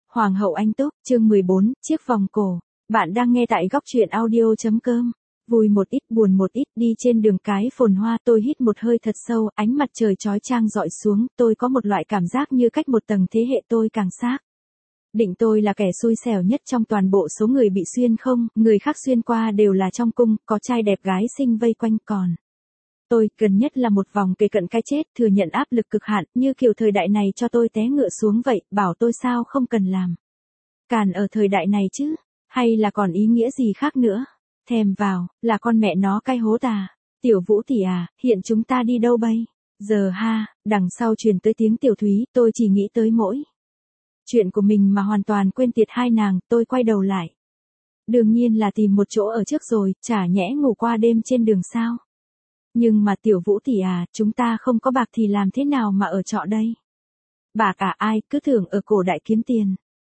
Hoàng hậu Anh Túc, chương 14, chiếc vòng cổ. Bạn đang nghe tại góc truyện audio.com. Vui một ít buồn một ít đi trên đường cái phồn hoa, tôi hít một hơi thật sâu, ánh mặt trời chói chang rọi xuống, tôi có một loại cảm giác như cách một tầng thế hệ tôi càng xác định tôi là kẻ xui xẻo nhất trong toàn bộ số người bị xuyên không, người khác xuyên qua đều là trong cung, có trai đẹp gái xinh vây quanh còn. Tôi, gần nhất là một vòng kề cận cái chết, thừa nhận áp lực cực hạn, như kiểu thời đại này cho tôi té ngựa xuống vậy, bảo tôi sao không cần làm. Càn ở thời đại này chứ, hay là còn ý nghĩa gì khác nữa. Thèm vào, là con mẹ nó cay hố tà. Tiểu Vũ tỷ à, hiện chúng ta đi đâu bây? Giờ ha, đằng sau truyền tới tiếng Tiểu Thúy, tôi chỉ nghĩ tới mỗi chuyện của mình mà hoàn toàn quên tiệt hai nàng, tôi quay đầu lại. Đương nhiên là tìm một chỗ ở trước rồi, chả nhẽ ngủ qua đêm trên đường sao. Nhưng mà Tiểu Vũ tỷ à, chúng ta không có bạc thì làm thế nào mà ở trọ đây? Bạc à, ai, cứ tưởng ở cổ đại kiếm tiền.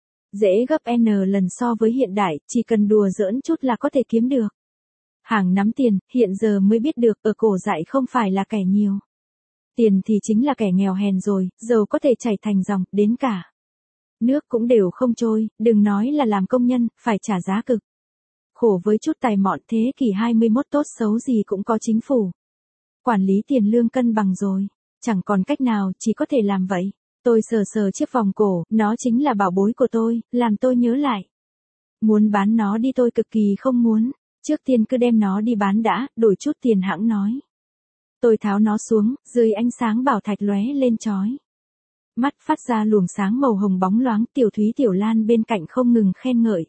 Dễ gấp N lần so với hiện đại, chỉ cần đùa giỡn chút là có thể kiếm được. Hàng nắm tiền, hiện giờ mới biết được, ở cổ dại không phải là kẻ nhiều tiền thì chính là kẻ nghèo hèn rồi, dầu có thể chảy thành dòng, đến cả nước cũng đều không trôi, đừng nói là làm công nhân, phải trả giá cực khổ với chút tài mọn. Thế kỷ 21 tốt xấu gì cũng có chính phủ quản lý tiền lương cân bằng rồi, chẳng còn cách nào, chỉ có thể làm vậy. Tôi sờ sờ chiếc vòng cổ, nó chính là bảo bối của tôi, làm tôi nhớ lại. Muốn bán nó đi tôi cực kỳ không muốn, trước tiên cứ đem nó đi bán đã, đổi chút tiền hãng nói. Tôi tháo nó xuống, dưới ánh sáng bảo thạch lóe lên chói mắt phát ra luồng sáng màu hồng bóng loáng. Tiểu Thúy Tiểu Lan bên cạnh không ngừng khen ngợi.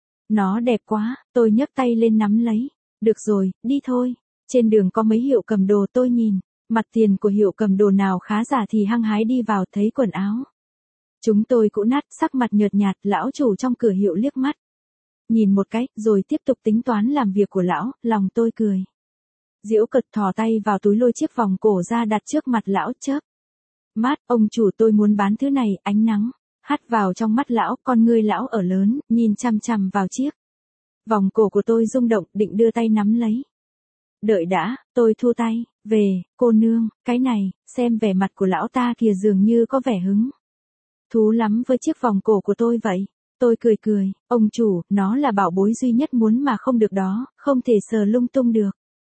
Nó đẹp quá, tôi nhấc tay lên nắm lấy. Được rồi, đi thôi. Trên đường có mấy hiệu cầm đồ, tôi nhìn mặt tiền của hiệu cầm đồ nào khá giả thì hăng hái đi vào, thấy quần áo chúng tôi cũ nát, sắc mặt nhợt nhạt. Lão chủ trong cửa hiệu liếc mắt nhìn một cái, rồi tiếp tục tính toán làm việc của lão. Lòng tôi cười giễu cợt, thò tay vào túi lôi chiếc vòng cổ ra đặt trước mặt lão. Chớp mắt, ông chủ tôi muốn bán thứ này. Ánh nắng hắt vào trong mắt lão, con ngươi lão ở lớn, nhìn chằm chằm vào chiếc vòng cổ của tôi rung động, định đưa tay nắm lấy. Đợi đã, tôi thu tay về. Cô nương, cái này, xem vẻ mặt của lão ta kìa, dường như có vẻ hứng thú lắm với chiếc vòng cổ của tôi vậy. Tôi cười cười, ông chủ, nó là bảo bối duy nhất muốn mà không được đó, không thể sờ lung tung được.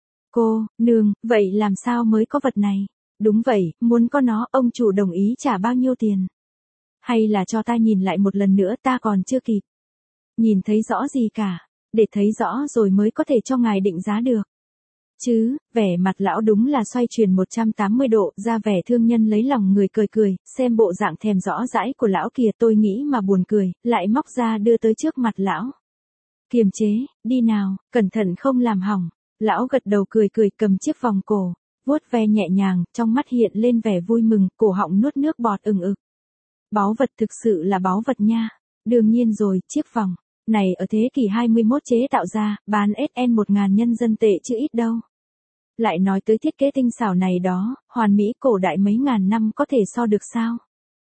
Cô nương, vậy làm sao mới có vật này? Đúng vậy, muốn có nó. Ông chủ đồng ý trả bao nhiêu tiền? Hay là cho ta nhìn lại một lần nữa, ta còn chưa kịp nhìn thấy rõ gì cả, để thấy rõ rồi mới có thể cho ngài định giá được chứ. Vẻ mặt lão đúng là xoay chuyển 180 độ, ra vẻ thương nhân lấy lòng người, cười cười, xem bộ dạng thèm rõ dãi của lão kìa. Tôi nghĩ mà buồn cười, lại móc ra đưa tới trước mặt lão. Kiềm chế, đi nào, cẩn thận không làm hỏng. Lão gật đầu cười cười, cầm chiếc vòng cổ, vuốt ve nhẹ nhàng, trong mắt hiện lên vẻ vui mừng, cổ họng nuốt nước bọt ừng ực. Báu vật, thực sự là báu vật nha. Đương nhiên rồi, chiếc vòng này ở thế kỷ 21 chế tạo ra, bán SN 1000 nhân dân tệ chứ ít đâu. Lại nói tới thiết kế tinh xảo này đó, hoàn mỹ cổ đại mấy ngàn năm có thể so được sao?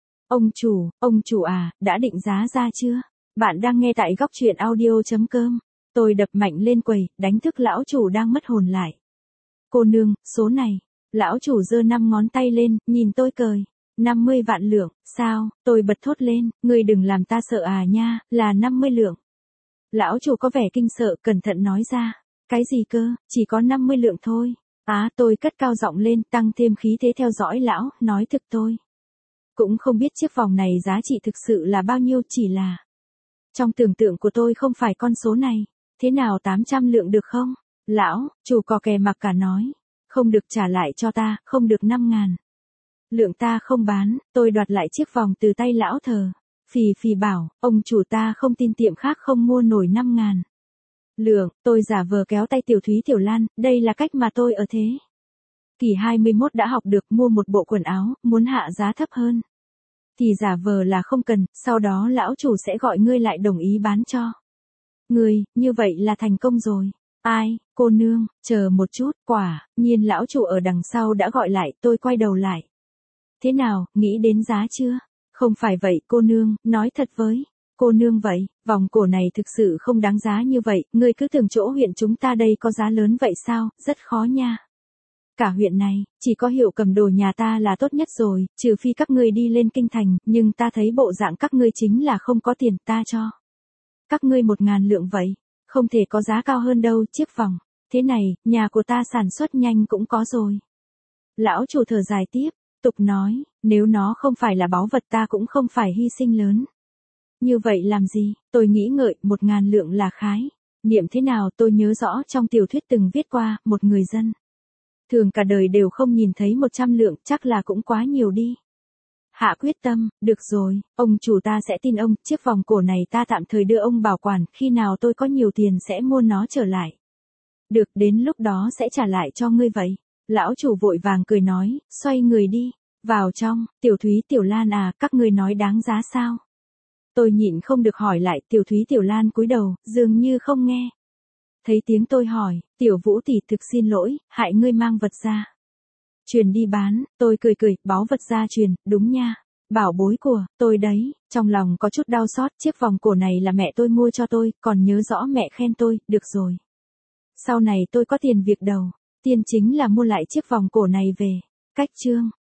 Ông chủ à, đã định giá ra chưa? Bạn đang nghe tại góc truyện audio.com. Tôi đập mạnh lên quầy, đánh thức lão chủ đang mất hồn lại. Cô nương, số này. Lão chủ giơ 5 ngón tay lên, nhìn tôi cười. 50 vạn lượng, sao? Tôi bật thốt lên, ngươi đừng làm ta sợ à nha, là 50 lượng. Lão chủ có vẻ kinh sợ, cẩn thận nói ra. Cái gì cơ, chỉ có 50 lượng thôi. Tôi cất cao giọng lên, tăng thêm khí thế theo dõi lão, nói thực tôi cũng không biết chiếc vòng này giá trị thực sự là bao nhiêu, chỉ là trong tưởng tượng của tôi không phải con số này. Thế nào 800 lượng được không? Lão chủ cò kè mặc cả nói. Không được, trả lại cho ta, không được. 5.000 lượng ta không bán. Tôi đoạt lại chiếc vòng từ tay lão thờ phì bảo, ông chủ ta không tin tiệm khác không mua nổi 5.000 lượng. Tôi giả vờ kéo tay Tiểu Thúy Tiểu Lan, đây là cách mà tôi ở thế kỷ 21 đã học được. Mua một bộ quần áo, muốn hạ giá thấp hơn thì giả vờ là không cần, sau đó lão chủ sẽ gọi ngươi lại đồng ý bán cho ngươi, như vậy là thành công rồi. Ai, cô nương, chờ một chút. Quả nhiên lão chủ ở đằng sau đã gọi lại. Tôi quay đầu lại. Thế nào, nghĩ đến giá chưa? Không phải vậy cô nương, nói thật với cô nương vậy, vòng cổ này thực sự không đáng giá như vậy, ngươi cứ tưởng chỗ huyện chúng ta đây có giá lớn vậy sao? Rất khó nha. cả huyện này, chỉ có Hiệu cầm đồ nhà ta là tốt nhất rồi, trừ phi các ngươi đi lên kinh thành, nhưng ta thấy bộ dạng các ngươi chính là không có tiền, ta cho các ngươi 1.000 lượng vậy, không thể có giá cao hơn đâu, chiếc vòng. Thế này, nhà của ta sản xuất nhanh cũng có rồi. Lão chủ thở dài tiếp, tục nói, nếu nó không phải là báu vật ta cũng không phải hy sinh lớn. Như vậy làm gì, tôi nghĩ ngợi, 1.000 lượng là khái. Niệm thế nào tôi nhớ rõ trong tiểu thuyết từng viết qua, một người dân thường cả đời đều không nhìn thấy 100 lượng, chắc là cũng quá nhiều đi. Hạ quyết tâm, được rồi, ông chủ ta sẽ tin ông, chiếc vòng cổ này ta tạm thời đưa ông bảo quản, khi nào tôi có nhiều tiền sẽ mua nó trở lại. Được, đến lúc đó sẽ trả lại cho ngươi vậy. Lão chủ vội vàng cười nói, xoay người đi, vào trong, Tiểu Thúy Tiểu Lan à, các ngươi nói đáng giá sao? Tôi nhịn không được hỏi lại, Tiểu Thúy Tiểu Lan cúi đầu, dường như không nghe. Thấy tiếng tôi hỏi, Tiểu Vũ tỷ thực xin lỗi, hại ngươi mang vật ra truyền đi bán, tôi cười cười, báu vật ra truyền, đúng nha. Bảo bối của tôi đấy, trong lòng có chút đau xót, chiếc vòng cổ này là mẹ tôi mua cho tôi, còn nhớ rõ mẹ khen tôi, được rồi. Sau này tôi có tiền việc đầu, tiên chính là mua lại chiếc vòng cổ này về. Cách chương